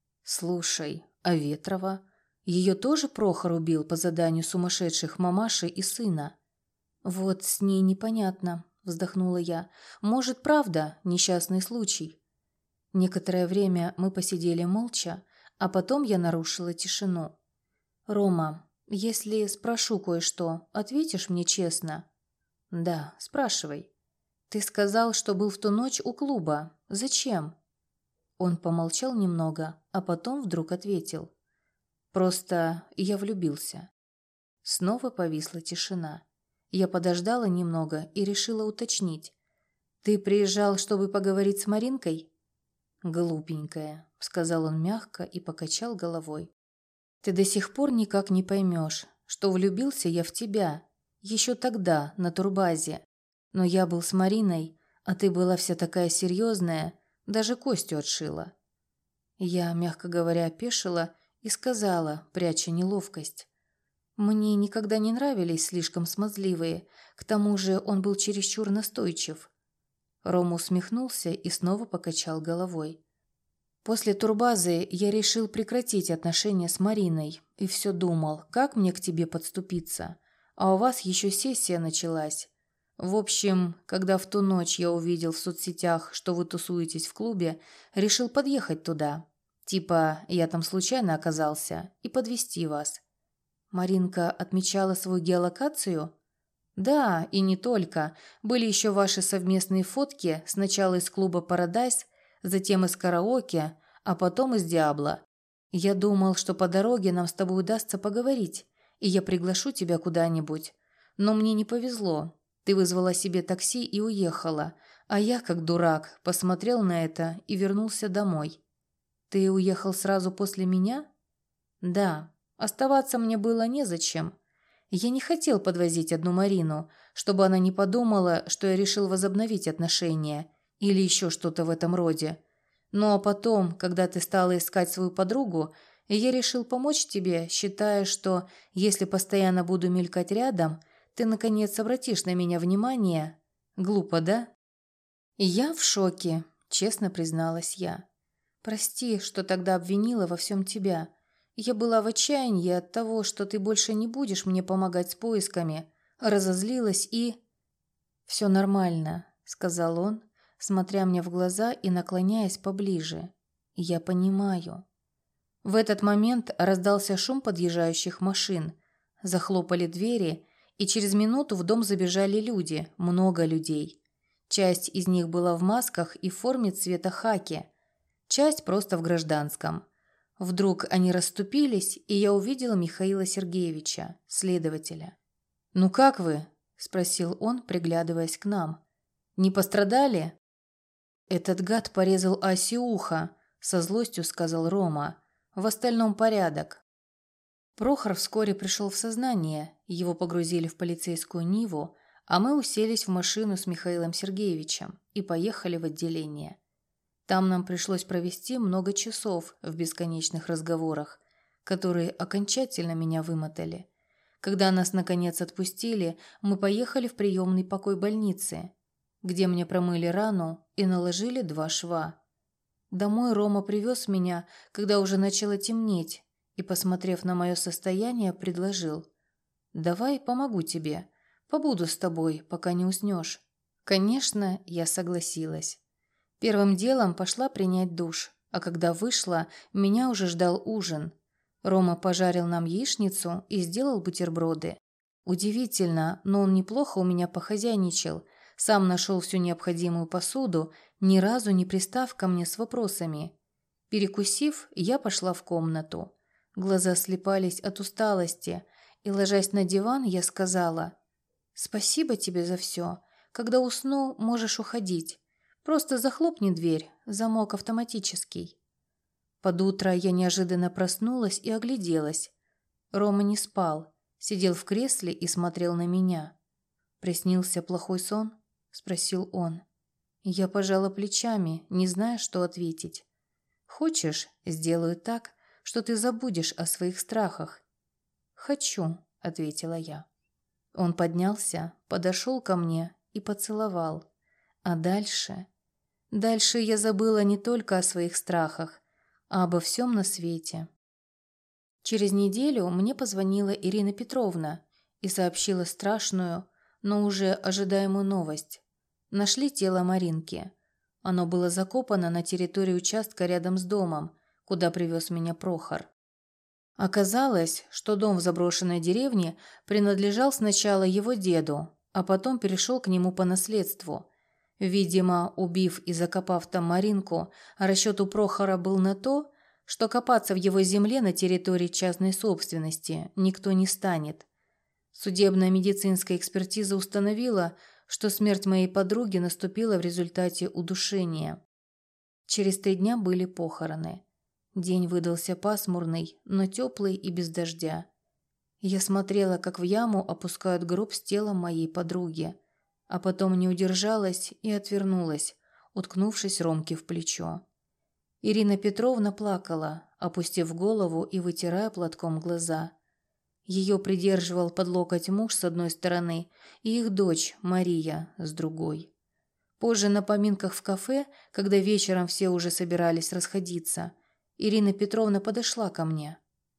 «Слушай, а Ветрова? Ее тоже Прохор убил по заданию сумасшедших мамаши и сына?» «Вот с ней непонятно», – вздохнула я. «Может, правда, несчастный случай?» Некоторое время мы посидели молча, а потом я нарушила тишину. «Рома, если спрошу кое-что, ответишь мне честно?» «Да, спрашивай». «Ты сказал, что был в ту ночь у клуба. Зачем?» Он помолчал немного, а потом вдруг ответил: «Просто я влюбился». Снова повисла тишина. Я подождала немного и решила уточнить: «Ты приезжал, чтобы поговорить с Маринкой?» «Глупенькая», — сказал он мягко и покачал головой. «Ты до сих пор никак не поймешь, что влюбился я в тебя, еще тогда, на турбазе. Но я был с Мариной, а ты была вся такая серьезная, даже Костю отшила». Я, мягко говоря, опешила и сказала, пряча неловкость: Мне никогда не нравились слишком смазливые, к тому же он был чересчур настойчив. Рома усмехнулся и снова покачал головой. После турбазы я решил прекратить отношения с Мариной и все думал, как мне к тебе подступиться. А у вас еще сессия началась. В общем, когда в ту ночь я увидел в соцсетях, что вы тусуетесь в клубе, решил подъехать туда. Типа, я там случайно оказался, и подвезти вас. Маринка отмечала свою геолокацию? Да, и не только. Были еще ваши совместные фотки, сначала из клуба «Парадайз», затем из караоке, а потом из «Диабло». Я думал, что по дороге нам с тобой удастся поговорить, и я приглашу тебя куда-нибудь. Но мне не повезло. Ты вызвала себе такси и уехала, а я, как дурак, посмотрел на это и вернулся домой. Ты уехал сразу после меня? Да, оставаться мне было незачем. Я не хотел подвозить одну Марину, чтобы она не подумала, что я решил возобновить отношения или еще что-то в этом роде. Ну а потом, когда ты стала искать свою подругу, я решил помочь тебе, считая, что если постоянно буду мелькать рядом, ты наконец обратишь на меня внимание. Глупо, да? Я в шоке, честно призналась я. Прости, что тогда обвинила во всем тебя. Я была в отчаянии от того, что ты больше не будешь мне помогать с поисками. Разозлилась и... «Все нормально», — сказал он, смотря мне в глаза и наклоняясь поближе. «Я понимаю». В этот момент раздался шум подъезжающих машин. Захлопали двери, и через минуту в дом забежали люди, много людей. Часть из них была в масках и в форме цвета хаки, часть просто в гражданском. Вдруг они расступились, и я увидела Михаила Сергеевича, следователя. «Ну как вы?» – спросил он, приглядываясь к нам. «Не пострадали?» «Этот гад порезал Асе ухо», – со злостью сказал Рома. «В остальном порядок». Прохор вскоре пришел в сознание, его погрузили в полицейскую Ниву, а мы уселись в машину с Михаилом Сергеевичем и поехали в отделение. Там нам пришлось провести много часов в бесконечных разговорах, которые окончательно меня вымотали. Когда нас наконец отпустили, мы поехали в приемный покой больницы, где мне промыли рану и наложили 2 шва. Домой Рома привез меня, когда уже начало темнеть, и, посмотрев на мое состояние, предложил: «Давай помогу тебе, побуду с тобой, пока не уснешь». Конечно, я согласилась. Первым делом пошла принять душ, а когда вышла, меня уже ждал ужин. Рома пожарил нам яичницу и сделал бутерброды. Удивительно, но он неплохо у меня похозяйничал, сам нашел всю необходимую посуду, ни разу не пристав ко мне с вопросами. Перекусив, я пошла в комнату. Глаза слепались от усталости, и, ложась на диван, я сказала: «Спасибо тебе за все. Когда усну, можешь уходить. Просто захлопни дверь, замок автоматический». Под утро я неожиданно проснулась и огляделась. Рома не спал, сидел в кресле и смотрел на меня. «Приснился плохой сон?» – спросил он. Я пожала плечами, не зная, что ответить. «Хочешь, сделаю так, что ты забудешь о своих страхах?» «Хочу», – ответила я. Он поднялся, подошел ко мне и поцеловал. А дальше... Дальше я забыла не только о своих страхах, а обо всем на свете. Через неделю мне позвонила Ирина Петровна и сообщила страшную, но уже ожидаемую новость. Нашли тело Маринки. Оно было закопано на территории участка рядом с домом, куда привез меня Прохор. Оказалось, что дом в заброшенной деревне принадлежал сначала его деду, а потом перешел к нему по наследству. Видимо, убив и закопав там Маринку, расчет у Прохора был на то, что копаться в его земле на территории частной собственности никто не станет. Судебная медицинская экспертиза установила, что смерть моей подруги наступила в результате удушения. Через 3 дня были похороны. День выдался пасмурный, но теплый и без дождя. Я смотрела, как в яму опускают гроб с телом моей подруги, а потом не удержалась и отвернулась, уткнувшись Ромке в плечо. Ирина Петровна плакала, опустив голову и вытирая платком глаза. Ее придерживал под локоть муж с одной стороны и их дочь Мария с другой. Позже на поминках в кафе, когда вечером все уже собирались расходиться, Ирина Петровна подошла ко мне.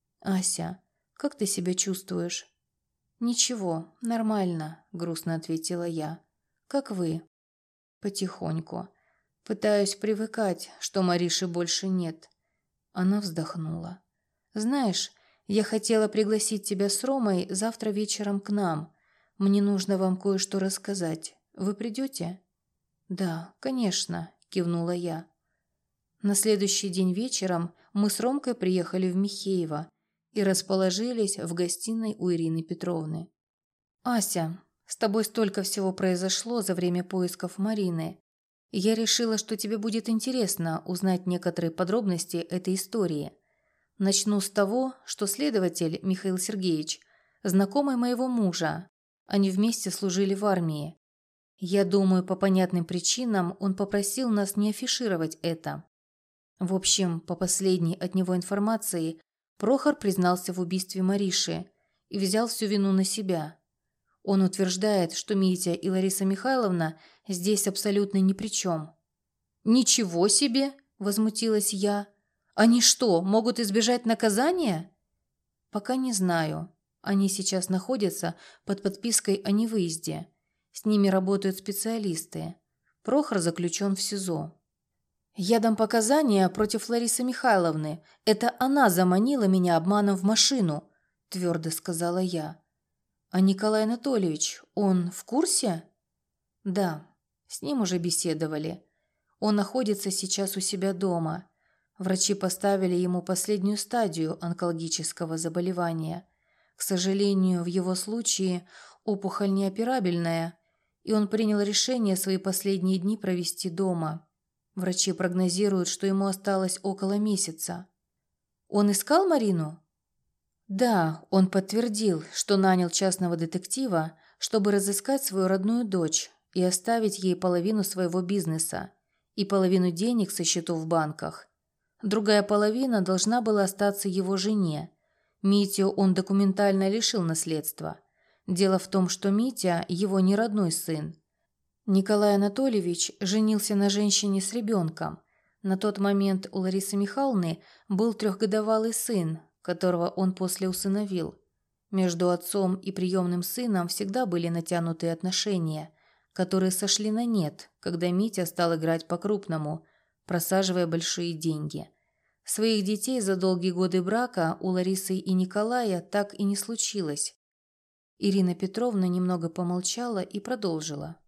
«Ася, как ты себя чувствуешь?» «Ничего, нормально», — грустно ответила я. «Как вы?» «Потихоньку. Пытаюсь привыкать, что Мариши больше нет». Она вздохнула. «Знаешь, я хотела пригласить тебя с Ромой завтра вечером к нам. Мне нужно вам кое-что рассказать. Вы придете?» «Да, конечно», – кивнула я. На следующий день вечером мы с Ромкой приехали в Михеево и расположились в гостиной у Ирины Петровны. «Ася, с тобой столько всего произошло за время поисков Марины. И я решила, что тебе будет интересно узнать некоторые подробности этой истории. Начну с того, что следователь Михаил Сергеевич – знакомый моего мужа. Они вместе служили в армии. Я думаю, по понятным причинам он попросил нас не афишировать это. В общем, по последней от него информации, Прохор признался в убийстве Мариши и взял всю вину на себя. Он утверждает, что Митя и Лариса Михайловна здесь абсолютно ни при чем. «Ничего себе!» – возмутилась я. «Они что, могут избежать наказания?» «Пока не знаю. Они сейчас находятся под подпиской о невыезде. С ними работают специалисты. Прохор заключен в СИЗО». «Я дам показания против Ларисы Михайловны. Это она заманила меня обманом в машину», – твердо сказала я. «А Николай Анатольевич, он в курсе?» «Да, с ним уже беседовали. Он находится сейчас у себя дома. Врачи поставили ему последнюю стадию онкологического заболевания. К сожалению, в его случае опухоль неоперабельная, и он принял решение свои последние дни провести дома. Врачи прогнозируют, что ему осталось около месяца». «Он искал Марину?» «Да, он подтвердил, что нанял частного детектива, чтобы разыскать свою родную дочь и оставить ей половину своего бизнеса и половину денег со счетов в банках. Другая половина должна была остаться его жене. Митю он документально лишил наследства. Дело в том, что Митя – его неродной сын. Николай Анатольевич женился на женщине с ребенком. На тот момент у Ларисы Михайловны был 3-годовалый сын, которого он после усыновил. Между отцом и приемным сыном всегда были натянутые отношения, которые сошли на нет, когда Митя стал играть по-крупному, просаживая большие деньги. Своих детей за долгие годы брака у Ларисы и Николая так и не случилось. Ирина Петровна немного помолчала и продолжила.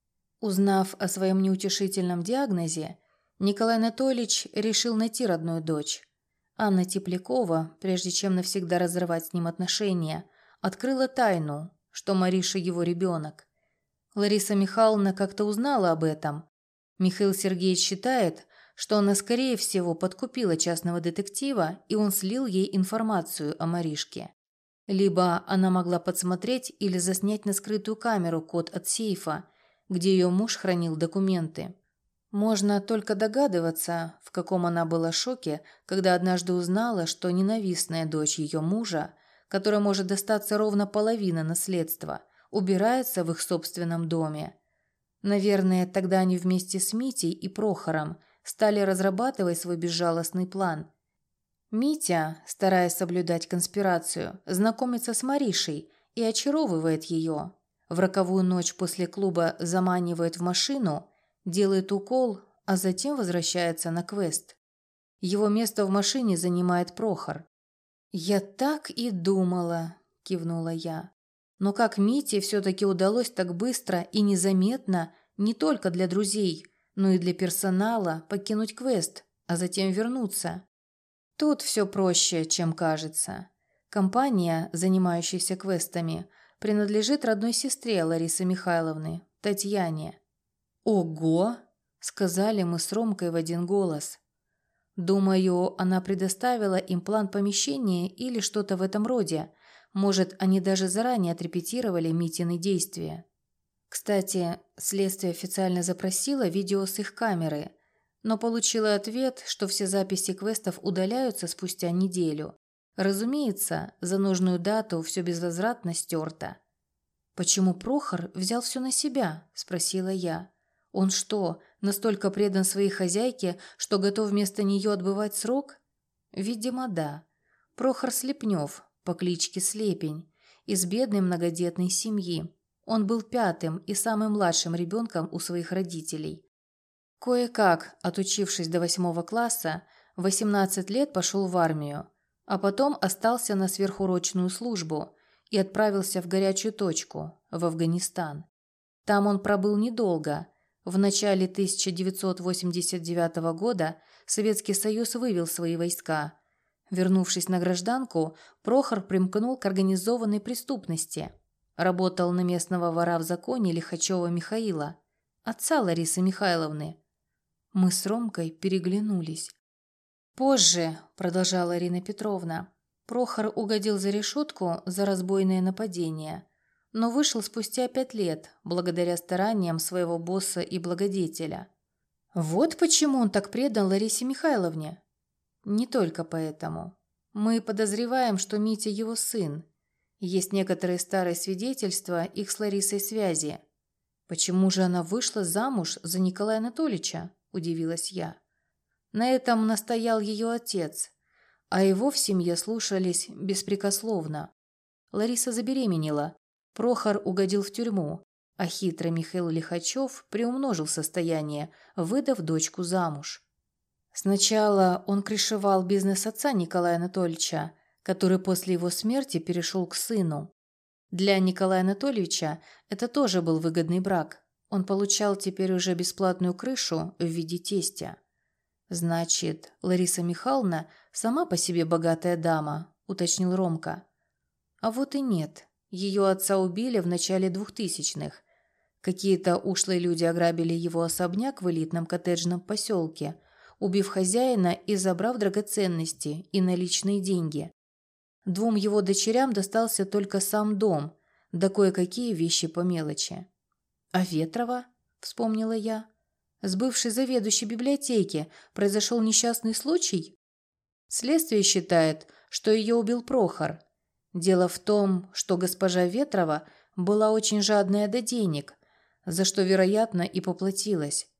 Узнав о своем неутешительном диагнозе, Николай Анатольевич решил найти родную дочь. Анна Теплякова, прежде чем навсегда разрывать с ним отношения, открыла тайну, что Мариша его ребенок. Лариса Михайловна как-то узнала об этом. Михаил Сергеевич считает, что она, скорее всего, подкупила частного детектива, и он слил ей информацию о Маришке. Либо она могла подсмотреть или заснять на скрытую камеру код от сейфа, где ее муж хранил документы. Можно только догадываться, в каком она была шоке, когда однажды узнала, что ненавистная дочь ее мужа, которой может достаться ровно половина наследства, убирается в их собственном доме. Наверное, тогда они вместе с Митей и Прохором стали разрабатывать свой безжалостный план. Митя, стараясь соблюдать конспирацию, знакомится с Маришей и очаровывает ее. В роковую ночь после клуба заманивает в машину, делает укол, а затем возвращается на квест. Его место в машине занимает Прохор. «Я так и думала», – кивнула я. «Но как Мите все-таки удалось так быстро и незаметно не только для друзей, но и для персонала покинуть квест, а затем вернуться?» Тут все проще, чем кажется. Компания, занимающаяся квестами, принадлежит родной сестре Ларисы Михайловны, Татьяне. «Ого!» – сказали мы с Ромкой в один голос. Думаю, она предоставила им план помещения или что-то в этом роде. Может, они даже заранее отрепетировали Митины действия. Кстати, следствие официально запросило видео с их камеры, но получило ответ, что все записи квестов удаляются спустя неделю. Разумеется, за нужную дату все безвозвратно стерто. «Почему Прохор взял все на себя?» – спросила я. «Он что, настолько предан своей хозяйке, что готов вместо нее отбывать срок?» «Видимо, да. Прохор Слепнев, по кличке Слепень, из бедной многодетной семьи. Он был пятым и самым младшим ребенком у своих родителей. Кое-как, отучившись до 8 класса, в 18 лет пошел в армию, а потом остался на сверхурочную службу и отправился в горячую точку, в Афганистан. Там он пробыл недолго. В начале 1989 года Советский Союз вывел свои войска. Вернувшись на гражданку, Прохор примкнул к организованной преступности. Работал на местного вора в законе Лихачева Михаила, отца Ларисы Михайловны. Мы с Ромкой переглянулись. «Позже», – продолжала Ирина Петровна, – «Прохор угодил за решетку за разбойное нападение, но вышел спустя 5 лет, благодаря стараниям своего босса и благодетеля». «Вот почему он так предан Ларисе Михайловне?» «Не только поэтому. Мы подозреваем, что Митя его сын. Есть некоторые старые свидетельства их с Ларисой связи». «Почему же она вышла замуж за Николая Анатольевича?» – удивилась я. На этом настоял ее отец, а его в семье слушались беспрекословно. Лариса забеременела, Прохор угодил в тюрьму, а хитрый Михаил Лихачев приумножил состояние, выдав дочку замуж. Сначала он крышевал бизнес отца Николая Анатольевича, который после его смерти перешел к сыну. Для Николая Анатольевича это тоже был выгодный брак. Он получал теперь уже бесплатную крышу в виде тестя. «Значит, Лариса Михайловна сама по себе богатая дама», – уточнил Ромка. «А вот и нет. Ее отца убили в начале 2000-х. Какие-то ушлые люди ограбили его особняк в элитном коттеджном поселке, убив хозяина и забрав драгоценности и наличные деньги. 2 его дочерям достался только сам дом, да кое-какие вещи по мелочи». «А Ветрова?» – вспомнила я. «С бывшей заведующей библиотеки произошел несчастный случай?» Следствие считает, что ее убил Прохор. Дело в том, что госпожа Ветрова была очень жадная до денег, за что, вероятно, и поплатилась.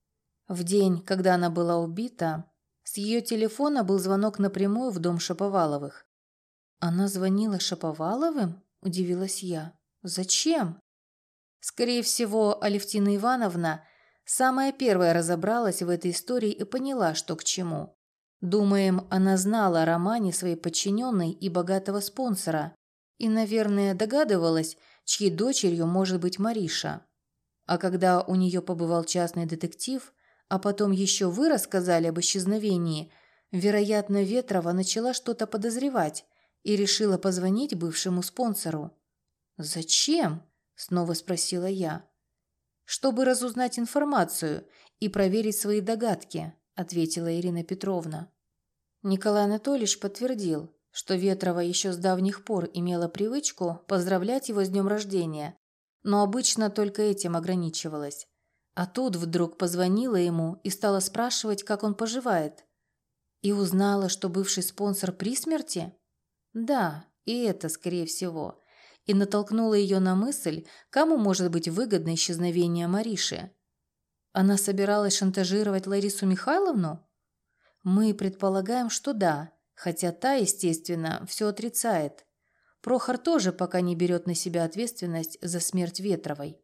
В день, когда она была убита, с ее телефона был звонок напрямую в дом Шаповаловых. «Она звонила Шаповаловым?» – удивилась я. «Зачем?» Скорее всего, Алевтина Ивановна самая первая разобралась в этой истории и поняла, что к чему. Думаем, она знала о романе своей подчиненной и богатого спонсора и, наверное, догадывалась, чьей дочерью может быть Мариша. А когда у нее побывал частный детектив, а потом еще вы рассказали об исчезновении, вероятно, Ветрова начала что-то подозревать и решила позвонить бывшему спонсору. «Зачем?» – снова спросила я. «Чтобы разузнать информацию и проверить свои догадки», – ответила Ирина Петровна. Николай Анатольевич подтвердил, что Ветрова еще с давних пор имела привычку поздравлять его с днем рождения, но обычно только этим ограничивалась. А тут вдруг позвонила ему и стала спрашивать, как он поживает. И узнала, что бывший спонсор при смерти? Да, и это, скорее всего. И натолкнула ее на мысль, кому может быть выгодно исчезновение Мариши. Она собиралась шантажировать Ларису Михайловну? Мы предполагаем, что да, хотя та, естественно, все отрицает. Прохор тоже пока не берет на себя ответственность за смерть Ветровой.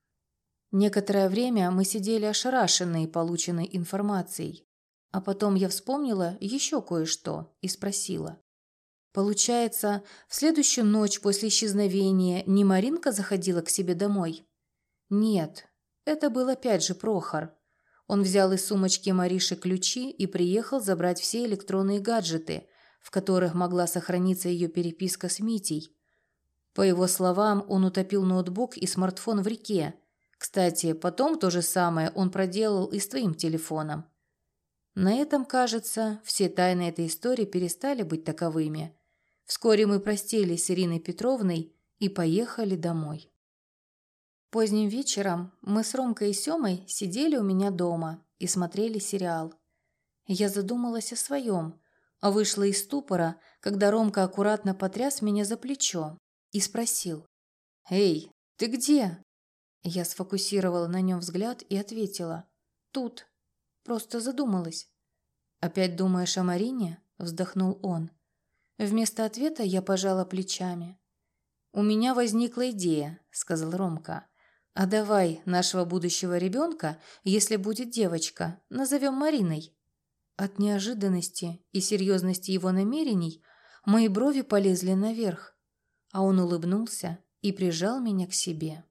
Некоторое время мы сидели ошарашенные полученной информацией, а потом я вспомнила еще кое-что и спросила. Получается, в следующую ночь после исчезновения не Маринка заходила к себе домой? Нет, это был опять же Прохор. Он взял из сумочки Мариши ключи и приехал забрать все электронные гаджеты, в которых могла сохраниться ее переписка с Митей. По его словам, он утопил ноутбук и смартфон в реке. Кстати, потом то же самое он проделал и с твоим телефоном. На этом, кажется, все тайны этой истории перестали быть таковыми. Вскоре мы простились с Ириной Петровной и поехали домой. Поздним вечером мы с Ромкой и Семой сидели у меня дома и смотрели сериал. Я задумалась о своем. Вышла из ступора, когда Ромка аккуратно потряс меня за плечо и спросил: «Эй, ты где?» Я сфокусировала на нем взгляд и ответила: «Тут. Просто задумалась». «Опять думаешь о Марине?» – вздохнул он. Вместо ответа я пожала плечами. «У меня возникла идея», – сказал Ромка. «А давай нашего будущего ребенка, если будет девочка, назовем Мариной». От неожиданности и серьезности его намерений мои брови полезли наверх, а он улыбнулся и прижал меня к себе.